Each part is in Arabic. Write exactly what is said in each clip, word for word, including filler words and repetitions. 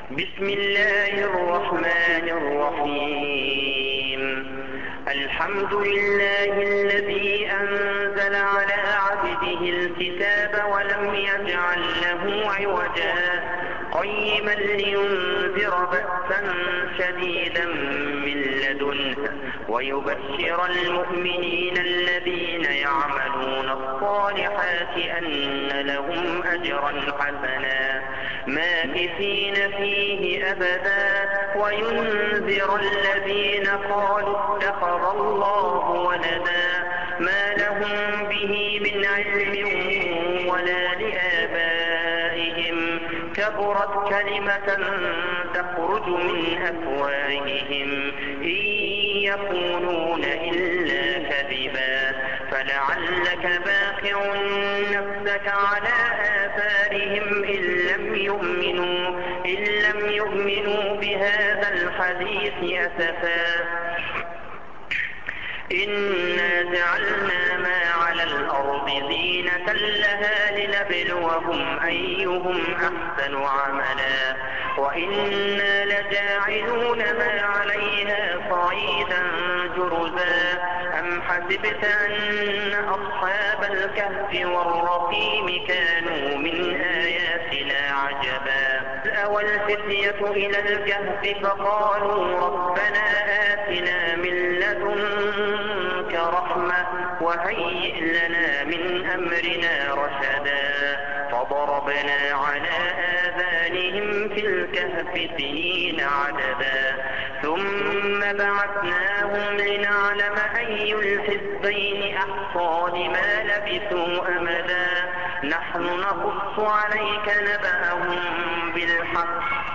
بسم الله الرحمن الرحيم. الحمد لله الذي أنزل على عبده الكتاب ولم يجعل له عوجا قيما لينذر بأسا شديدا من لدنه ويبشر المؤمنين الذين يعملون الصالحات أن لهم أجرا حسنا ماكثين فيه أبدا وينذر الذين قالوا اتخذ الله ولدا ما لهم به من علم ولا لآبائهم كبرت كلمة تخرج من أفواههم إن يقولون إلا كذبا فلعلك باخع نفسك على آثارهم إن لم يؤمنوا, إن لم يؤمنوا بهذا الحديث أسفا إنا جعلنا ما على الأرض زينة لها لنبلوهم أيهم أحسن عملا وإنا لجاعلون ما عليها صعيدا جرزا أم حسبت أن أصحاب الكهف والرقيم كانوا من آياتنا عجبا أوى الفتية إلى الكهف فقالوا ربنا آتنا من لدنك رحمة وهيئ لنا من أمرنا رشدا فضربنا على آذانهم في الكهف سنين عددا ثم بعثناهم لنعلم أي الحزبين أحصى لما لبثوا أمدا نحن نقص عليك نبأهم بالحق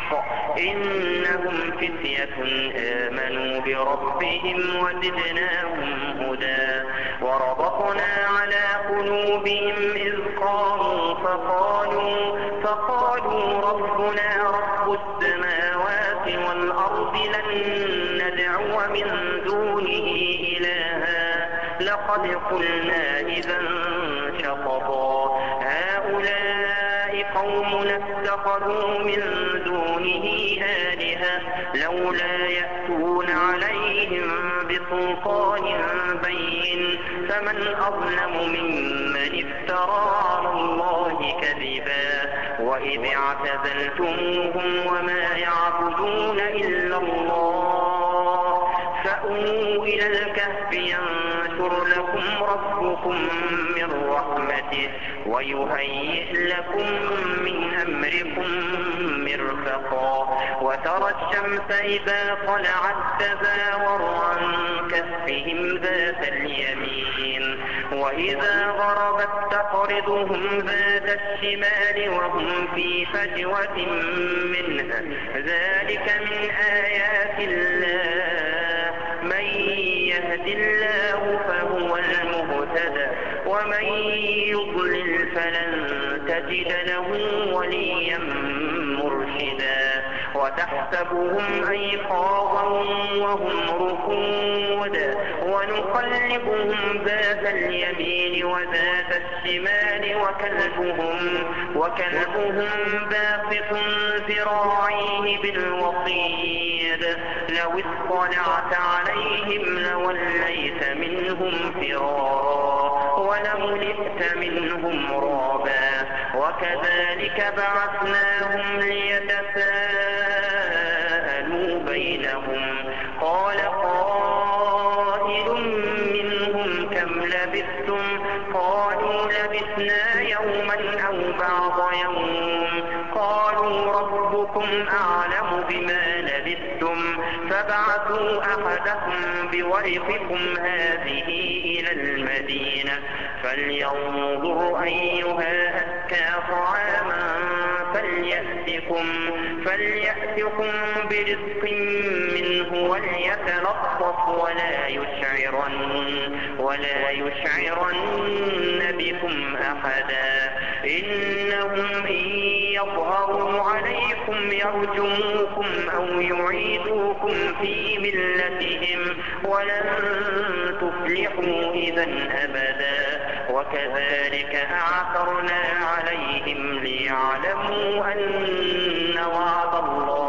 إنهم فتية آمنوا بربهم وزدناهم هدى وربطنا على قلوبهم إذ قاموا فقالوا, فقالوا ربنا رب السماوات والأرض لن ندعو من دونه إلها لقد قلنا إذا شططا هؤلاء قوم اتخذوا من دونه آلهة لولا يأتون عليهم بسلطان بين فمن أظلم ممن افترى على الله كذبا وإذ اعتزلتموهم وما يعبدون إلا الله فأووا إلى الكهف ينشر لكم ربكم من رحمته ويهيئ لكم من أمركم مرفقا وترى الشمس إذا طلعت تزاور عن كهفهم ذات اليمين وإذا غربت تقرضهم ذات الشمال وهم في فجوة منها ذلك من آيات الله من يهد الله فهو المهتدى ومن يضلل فلن تجد له وليا مرشدا وتحسبهم أيقاظا وهم رقود ونقلبهم ذات اليمين وذات الشمال وكلبهم, وكلبهم باسط ذراعيه بالوصيد لو اطلعت عليهم لوليت منهم فرارا ولملئت منهم رعبا وكذلك بعثناهم ليتساءلوا بينهم قال قائل منهم كم لبثتم قالوا لبثنا يوما أو بعض يوم قالوا ربكم أعلم بما لبثتم فابعثوا أحدكم بورقكم هذه إلى المدينة فلينظر أيها أزكى طعاما فليأتكم, فليأتكم برزق منه وليتلطف ولا يشعرن, ولا يشعرن بكم أحدا إنهم إن يظهروا عليكم يرجموكم أو يعيدوكم في ملتهم ولن تفلحوا إذا أبدا وكذلك أعثرنا عليهم ليعلموا أن وعد الله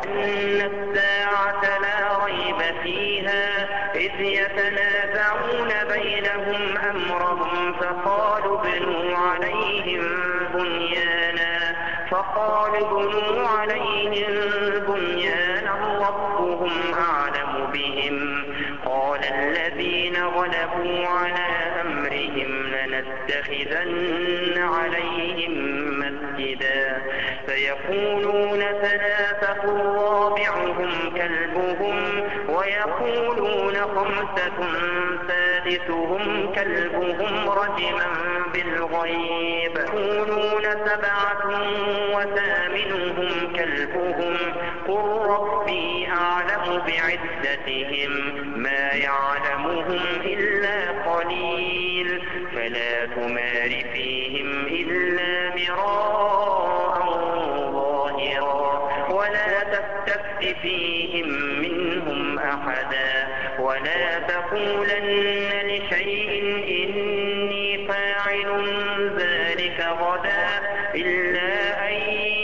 وأن الساعة لا ريب فيها إذ يتنازعون بينهم أمرهم فقالوا ابنوا عليهم بنيانا فقالوا ابنوا عليهم بنيانا ربهم أعلم بهم قال الذين غلبوا على أمرهم لنتخذن عليهم مسجدا فيقولون ثلاثة رابعهم كلبهم ويقولون خمسة سادسهم كلبهم رجما بالغيب يقولون سبعة وثامنهم كلبهم قل ربي أعلم بعدتهم ما يعلمهم إلا قليل فلا تمار فيهم إلا مراء ظاهرا ولا تستفت فيهم منهم أحدا ولا تقولن لشيء إني فاعل ذلك غدا إلا أن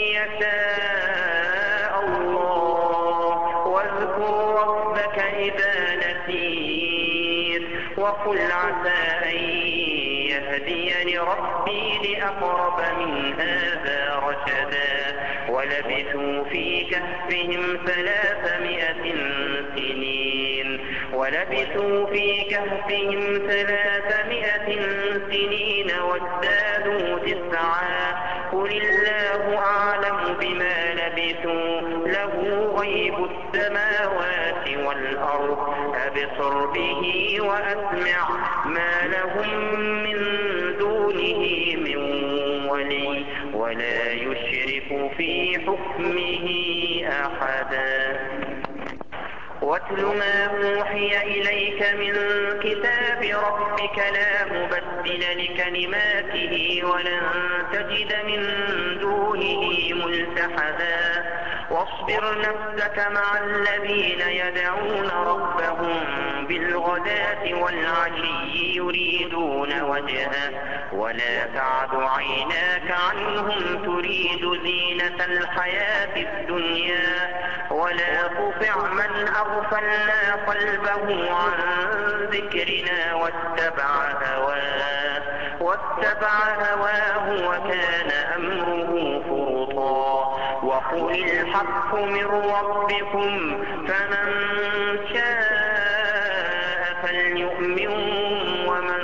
يشاء الله واذكر ربك إذا نسيت وقل عسى أن يهديني ربي لأقرب من هذا رشدا ولبثوا في كهفهم ثلاثمائة سنين ولبثوا في كهفهم ثلاثمائة سنين وازدادوا تسعا قل الله أعلم بما لبثوا له غيب السماوات والأرض أبصر به وأسمع ما لهم من دونه من ولي ولا يشرك في حكمه أحدا واتل ما أوحي إليك من كتاب ربك لا مبدل لكلماته ولن تجد من دونه ملتحدا واصبر نفسك مع الذين يدعون ربهم بالغداة والعشي يريدون وجهه ولا تعد عيناك عنهم تريد زينة الحياة الدنيا ولا تطع من أغفلنا قلبه عن ذكرنا واتبع هواه واتبع هواه وكان أمره فرطا وقل الحق من ربكم فمن شاء فليؤمن ومن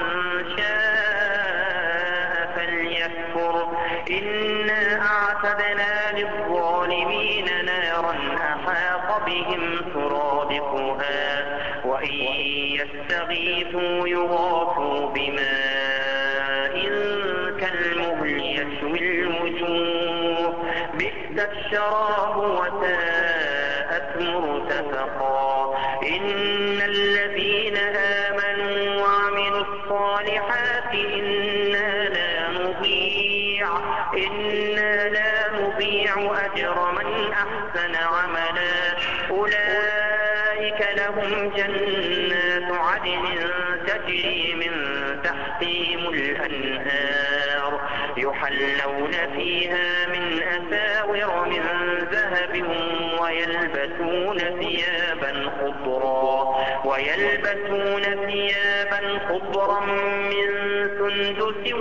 شاء فليكفر إنا أعتدنا للظالمين نارا أحاط بهم سرادقها وإن يستغيثوا يغاثوا بماء كالمهل يشوي الوجوه بئس الشراب وساءت مرتفقا إن الذين آمنوا وعملوا الصالحات إنا لا نضيع إنا لا نضيع أجر من أحسن عملا أولئك لهم جنات عدن تجري من تحتهم الأنهار يحلون فيها من أساور من ذهب ويلبسون ثيابا خضرا ويلبسون ثيابا خضرا من سندس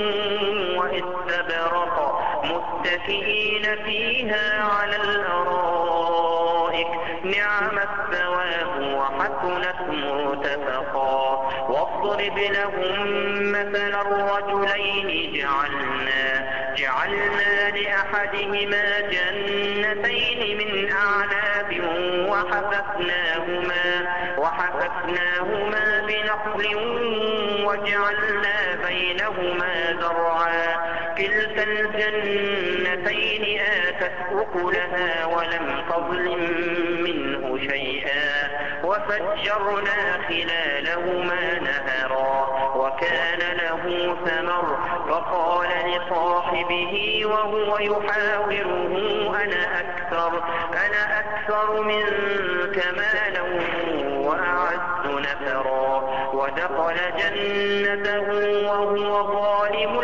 واستبرق متكئين فيها على الأرائك نعم الثواب وحسنت مرتفقا واضرب لهم مثل الرجلين جعلنا جعلنا لأحدهما جنتين من أعناب وحففناهما وحففناهما بنخل وجعلنا بينهما زرعا كلتا الجنتين آتت أكلها ولم تظلم منه شيئا وفجرنا خلالهما نهرا وكان له ثمر فقال لصاحبه وهو يحاوره أنا أكثر أنا أكثر منك مالا وأعز نفرا ودخل جنته وهو ظالم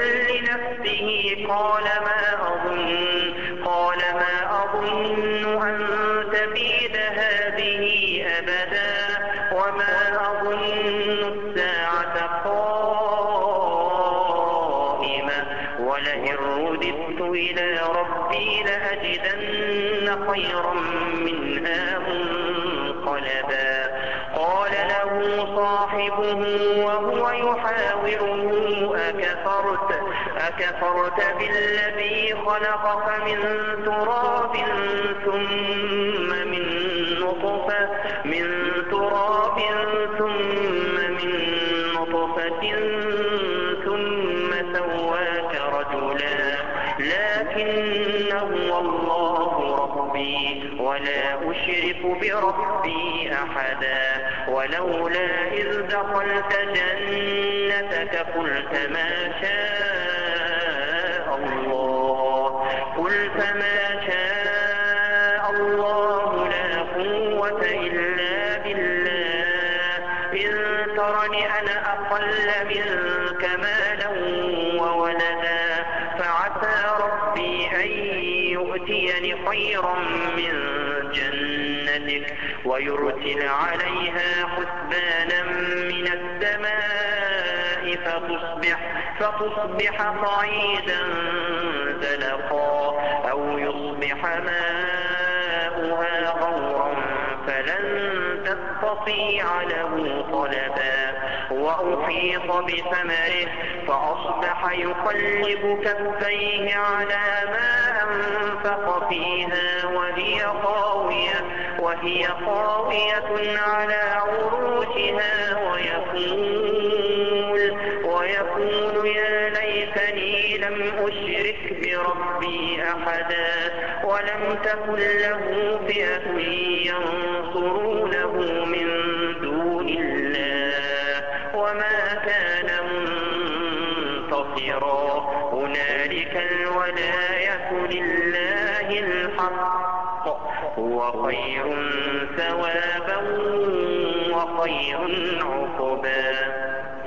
لنفسه قال ما أظن قال ما أظن أن ربي لأجدن خيرا منها منقلبا. قال له صاحبه وهو يحاوره أكفرت, أكفرت بالذي خلقك من تراب ثم من نطفة, من تراب ثم من نطفة ثم سواك رجلا لكن هو الله ربي ولا أشرك بربي أحدا. ولولا إذ دخلت جنتك قلت ما شاء الله, قلت ما شاء الله لا قوة إلا بالله إن ترني أنا أقل منك مالا وولدا فعسى ربي أن يؤتيني خيرا من جنتك ويرسل عليها حسبانا من السماء فتصبح, فتصبح صعيدا زلقا أو يصبح ماؤها غورا فلن تستطيع له طلبا. وأحيط بثمره فأصبح يقلب كفيه على ما أنفق فيها وهي خاوية, وهي خاوية على عروشها ويقول, ويقول يا ليتني لم أشرك بربي أحدا ولم تكن له فئة ينصرونه من دون الله وما كان منتصرا. هنالك الولاية لله الحق هو خير ثوابا وخير عقبا.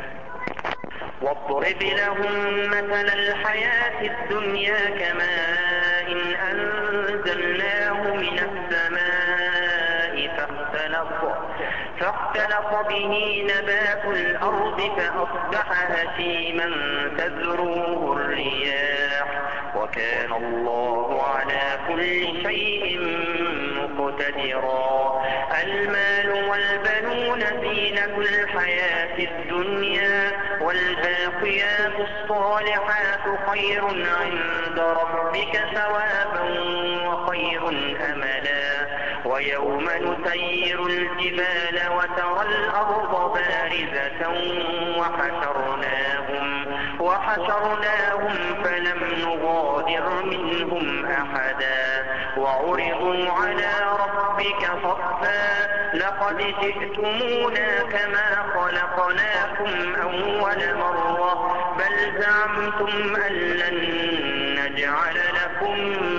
واضرب لهم مثل الحياة الدنيا كماء إن أنزلناه من السماء فاختلط, فاختلط به نبات الأرض فأصبح هشيما تذروه الرياح وكان الله على كل شيء مقتدرا. المال والبنون زينة الحياة الدنيا والباقيات الصالحات خير عند ربك ثوابا وخير أملا. ويوم نسير الجبال وترى الأرض بارزة وحشرناهم, وحشرناهم فلم نغادر منهم أحدا وعرضوا على ربك صفا لقد جئتمونا كما خلقناكم أول مرة بل زعمتم أن لن نجعل لكم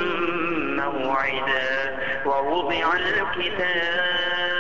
موعدا. ووضع الكتاب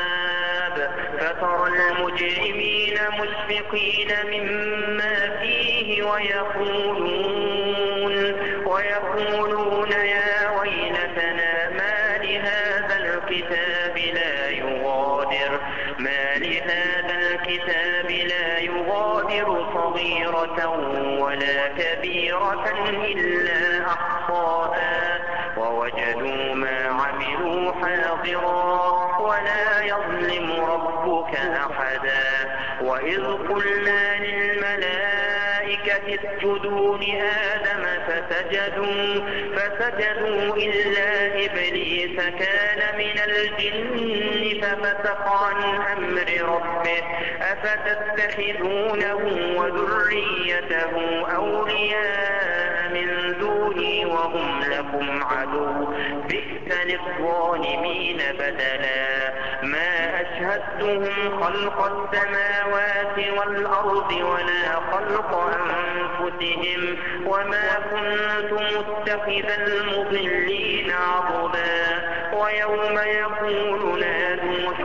فترى المجرمين مشفقين مما فيه ويقولون, ويقولون يا ويلتنا ما لهذا الكتاب لا يغادر, ما لهذا الكتاب لا يغادر صغيرة ولا كبيرة إلا أحصاها ووجدوا ما عملوا حاضرا ولا يظلم ربك أحدا. وإذ قلنا للملائكة اسجدوا لآدم فسجدوا, فسجدوا إلا إبليس كان من الجن ففسق عن أمر ربه أفتتخذونه وذريته أولياء من دوني وهم لكم عدو بئس للظالمين بدلا. ما أشهدتهم خلق السماوات والأرض ولا خلق أنفسهم وما كنت متخذ المضلين عضدا. ويوم يقول نادوا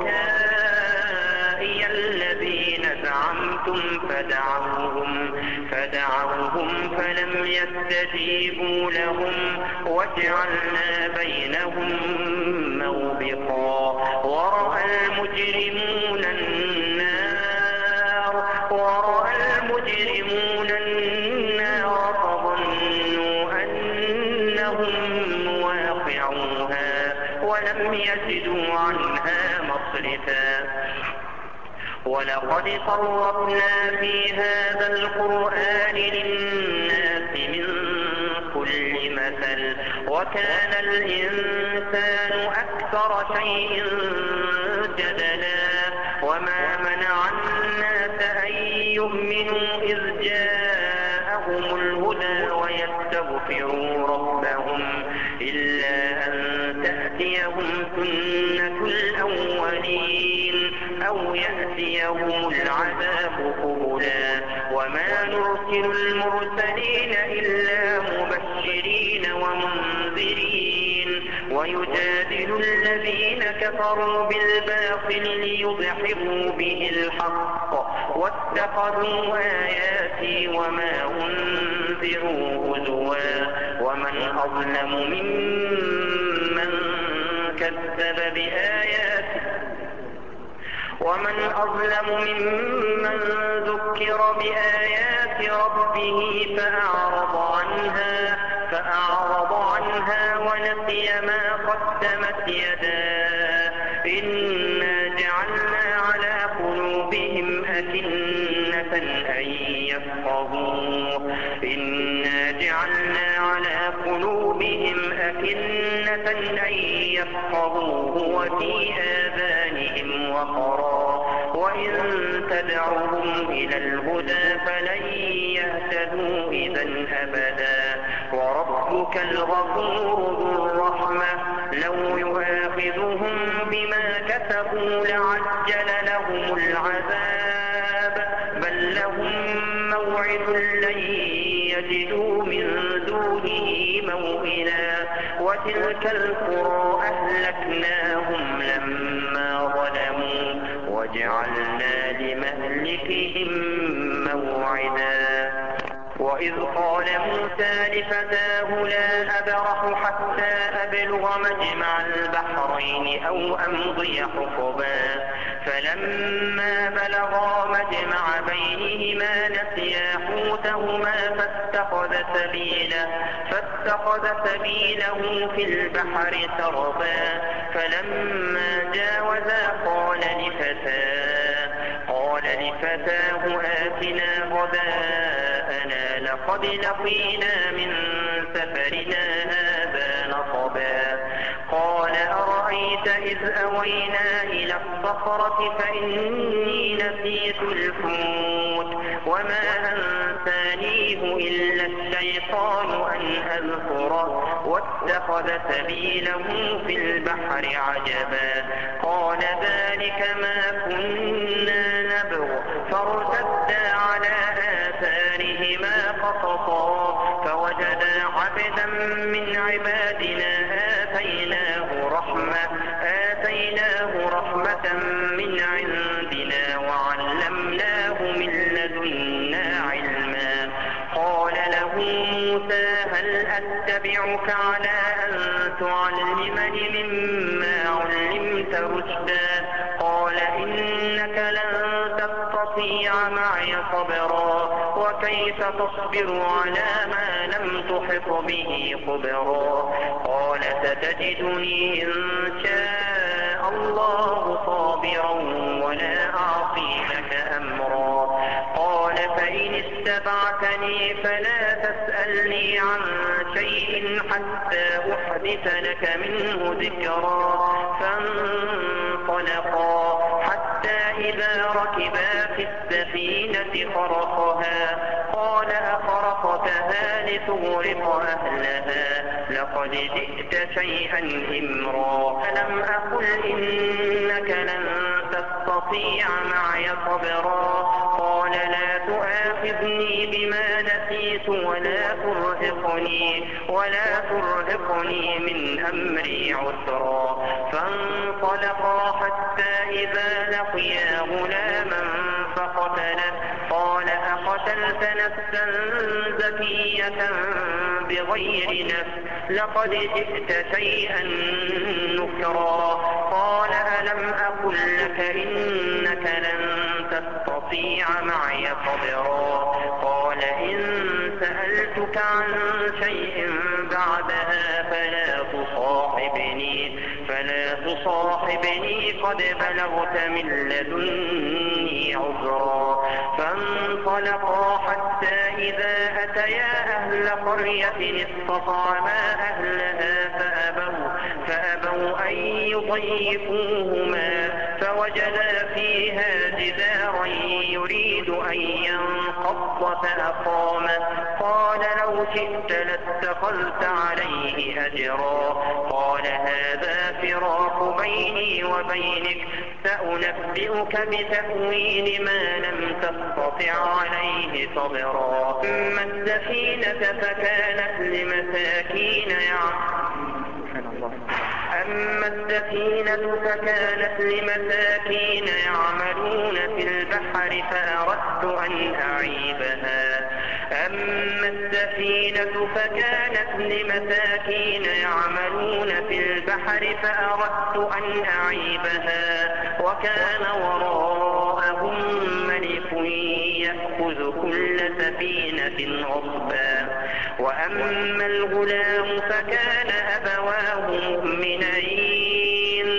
شركائي الذين زعمتم فدعوهم, فدعوهم فلم يستجيبوا لهم وجعلنا بينهم موبقا. ورأى المجرمون النار, ورأى المجرمون النار فظنوا أنهم سمعوها ولم يجدوا عنها مصرفا. ولقد صرفنا في هذا القرآن للناس من كل مثل وكان الإنسان أكثر شيء جدلا. وما منع الناس أن يؤمنوا إذ جاءهم الهدى ويستغفروا ربهم إلا أن تأتيهم سنة الأولين أو يأتيهم العذاب قبلا. وما نرسل المرسلين إلا مبشرين ومنذرين ويجادل الذين كفروا بالباطل ليضحكوا به الحق واتخذوا آياتي وما أنذروا هزوا. ومن أظلم ممن كذب بآياته ومن أظلم ممن ذكر بآيات ربه فأعرض عنها فأعرض عنها ونسي ما قدمت يداه. إنا جعلنا على قلوبهم أكنة أن يفقهوه إنا جعلنا على قلوبهم أكنة أن يفقهوه وفي آذانهم وقرا وإن تدعوهم إلى الهدى فلن يهتدوا إذا أبدا. وربك الغفور ذو الرحمة لو يؤاخذهم بما كسبوا لعجل لهم العذاب بل لهم موعد لن يجدوا من دونه موئلا. وتلك القرى أهلكناهم لما ظلموا وجعلنا لمهلكهم موعدا. وإذ قال موسى لفتاه لا أبرح حتى أبلغ مجمع البحرين أو أمضي حقبا فلما بلغا مجمع بينهما نسيا حوتهما فاتخذ سبيله فاتخذ سبيله في البحر سربا. فلما جاوزا قال لفتاه قال لفتاه آتنا غداءنا لقد لقينا من سفرنا هذا نصبا. قال أرأيت إذ أوينا إلى الصخرة فإني نسيت الحوت وما أنسانيه إلا الشيطان أن أذكره واتخذ سبيله في البحر عجبا. قال ذلك ما كنا نبغ فارتدا على آثارهما قصصا فوجدا عبدا من عبادنا آتيناه رحمة آتيناه رحمة من عندنا وعلمناه من لدنا علما. قال له موسى هل أتبعك على أن تعلمني مما علمت رشدا. قال إنك لن تستطيع معي صبرا وكيف تصبر على ما لم تحط به خبرا. قال ستجدني إن شاء الله صابرا ولا أعصي لك أمرا. قال فإن اتبعتني فلا تسألني عن شيء حتى أحدث لك منه ذكرا. فانطلقا حتى إذا ركبا في السفينة خرقها قال أخرقتها لتغرق أهلها لقد جئت شيئا إمرا. ألم أقل إنك لن تستطيع معي صبرا. قال لا تؤاخذني بما نسيت ولا ترهقني ولا ترهقني من أمري عسرا. فانطلقا حتى إذا لقيا غلاما فقتله قال أقتلت نفسا زكية بغير نفس لقد جئت شيئا نكرا. قال ألم أقل لك إنك لن تستطيع معي صبرا. قال إن سألتك عن شيء بعدها فلا تصاحبني صاحبني قد بلغت من لدني عذرا. فانطلقا حتى إذا أتيا أهل قرية استطعما أهلها فأبوا, فأبوا أن يضيفوهما فوجدا فيها جدارا يريد أن ينقض فأقامه. قال لو شئت لاتخذت عليه أجرا. قال هذا فراق بيني وبينك سأنبئك بتأويل ما لم تستطع عليه صبرا. أما السفينة فكانت لمساكين أما السفينة فكانت لمساكين يعملون في البحر فأردت أن أعيبها أما السفينة فكانت لمساكين يعملون في البحر فأردت أن أعيبها وكان وراءهم ملك يأخذ كل سفينة غصبا. وأما الغلام فكان أبواه مؤمنين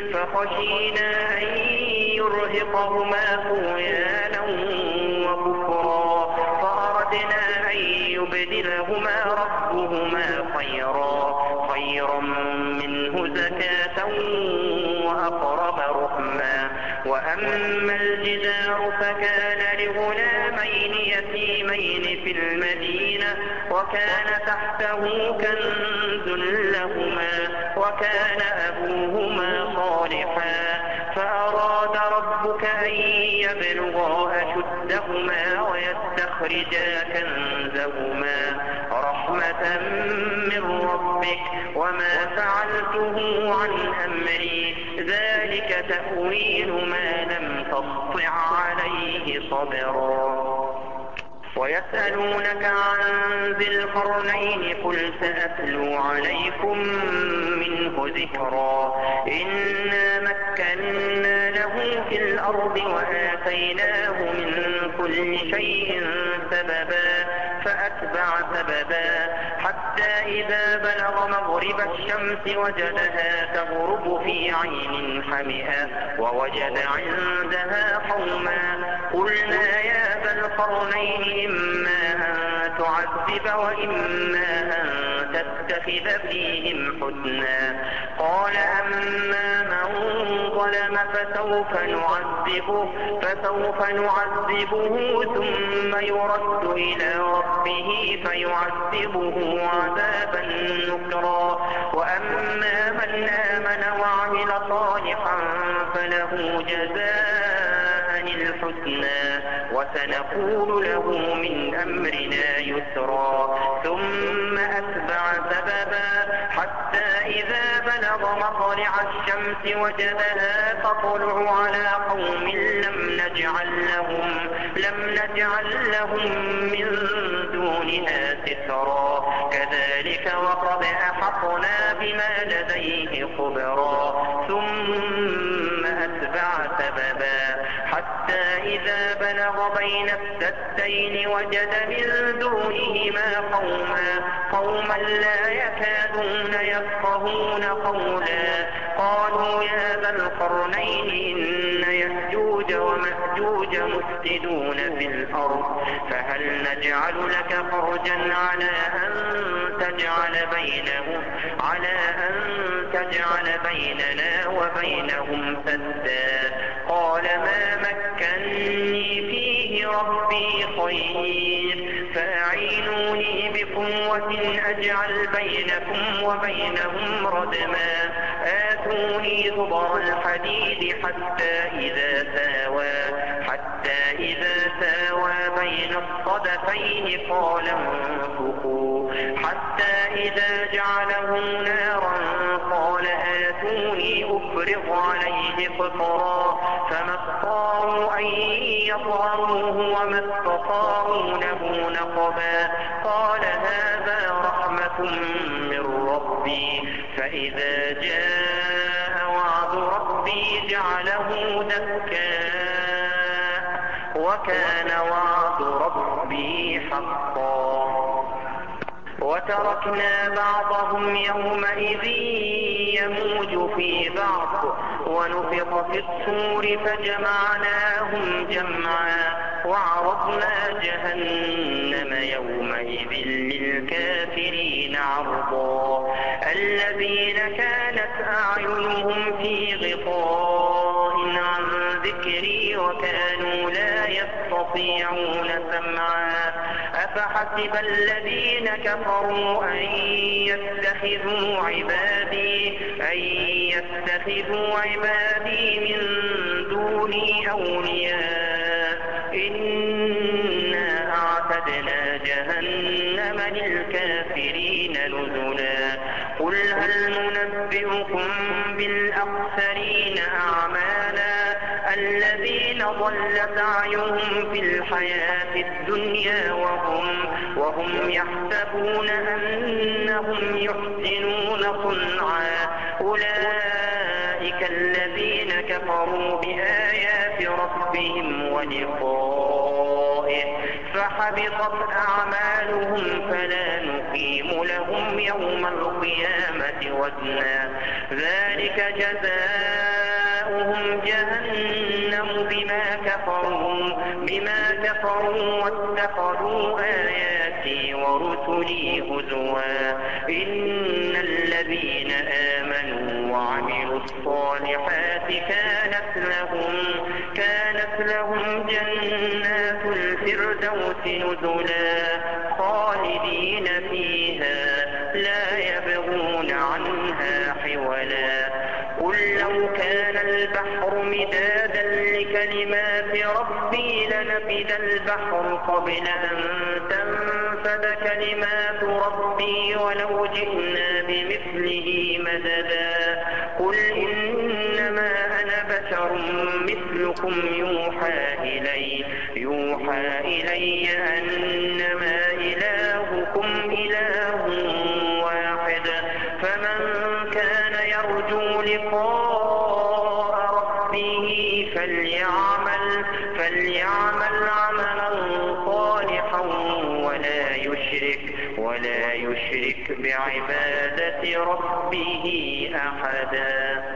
فخشينا أن يرهقهما طغيانا وكفرا فأردنا أن يبدلهما ربهما خيرا خيرا منه زكاة وأقرب رحما. وأما الجدار فكان لغلامين يتيمين في المدينة وكان تحته كنز لهما وكان أبوهما صالحا فأراد ربك أن يبلغا أشدهما ويستخرجا كنزهما رحمة من ربك وما فعلته عن أمري ذلك تأويل ما لم تسطع عليه صبرا. ويسألونك عن ذي القرنين قل سأتلو عليكم منه ذكرا. إنا مكنا له في الأرض وآتيناه من كل شيء سببا فأتبع سببا حتى إذا بلغ مغرب الشمس وجدها تغرب في عين حمئة ووجد عندها قوما قلنا يا ذا القرنين إما أن تعذب وإما أن تتخذ فيهم حسنا. قال أما من ظلم فسوف نعذبه, فسوف نعذبه ثم يرد إلى ربه فيعذبه عذابا نكرا. وأما من آمن وعمل صالحا فله جزاء الحسنى وسنقول له من أمرنا يسرا. ثم أتبع سببا حتى إذا بلغ مطلع الشمس وجدها تطلع على قوم لم نجعل لهم, لم نجعل لهم من دونها سترا. كذلك وقد أحطنا بما لديه خبرا. ثم أتبع سببا حتى إذا بلغ بين السدين وجد من دونهما قوما قوما لا يكادون يفقهون قولا. قالوا يا ذا القرنين إن يأجوج ومأجوج مفسدون في الأرض فهل نجعل لك خرجا على أن تجعل بينهم على أن تجعل بيننا وبينهم سدا. قال ما مكني فيه ربي خير فأعينوني بقوة أجعل بينكم وبينهم ردما. آتوني زبر الحديد حتى إذا ساوى حتى إذا ساوى بين الصدفين قال انفخوا حتى إذا جعله نارا قال آتوني أفرغ عليه قطرا. فما استطاعوا أن يظهروه وما استطاعوا له نقبا. قال هذا رحمة من ربي فإذا جاء وعد ربي جعله دكا وكان وعد ربي حقا. وتركنا بعضهم يومئذ يموج في بعض ونفخ في الصور فجمعناهم جمعا وعرضنا جهنم يومئذ للكافرين عرضا الذين كانت أعينهم في غطاء عن ذكري وكانوا لا يستطيعون سمعا أفحسب الذين كفروا أن يتخذوا عبادي أن يتخذوا عبادي من دوني أولياء إنا أعتدنا جهنم للكافرين نزلا قل هل ننبئكم بالأخسرين أعمالا الذين ضل سعيهم في الحياة الدنيا وهم, وهم يحسبون أنهم يحسنون صنعا أولئك الذين كفروا بآيات ربهم ولقائه فحبطت أعمالهم فلا نقيم لهم يوم القيامة وزنا ذلك جزاؤهم جهنم بما كفروا بما كفروا واتخذوا آياتي ورسلي هزوا إن الذين آمنوا وعملوا الصالحات كانت لهم كانت لهم جنات الفردوس نزلا خالدين فيها لا يبغون عنها حولا قل لو كان البحر مدادا لكلمات ربي لنفد البحر قبل أن تنفد كلمات ربي ولو جئنا بمثله مددا قل إنما أنا بشر مثلكم يوحى إلي يوحى إلي أنما إلهكم إله واحد فمن كان يرجو لقاء ربه فليعمل فليعمل عملا صالحا ولا يشرك ولا يشرك بعبادة ربه أحدا.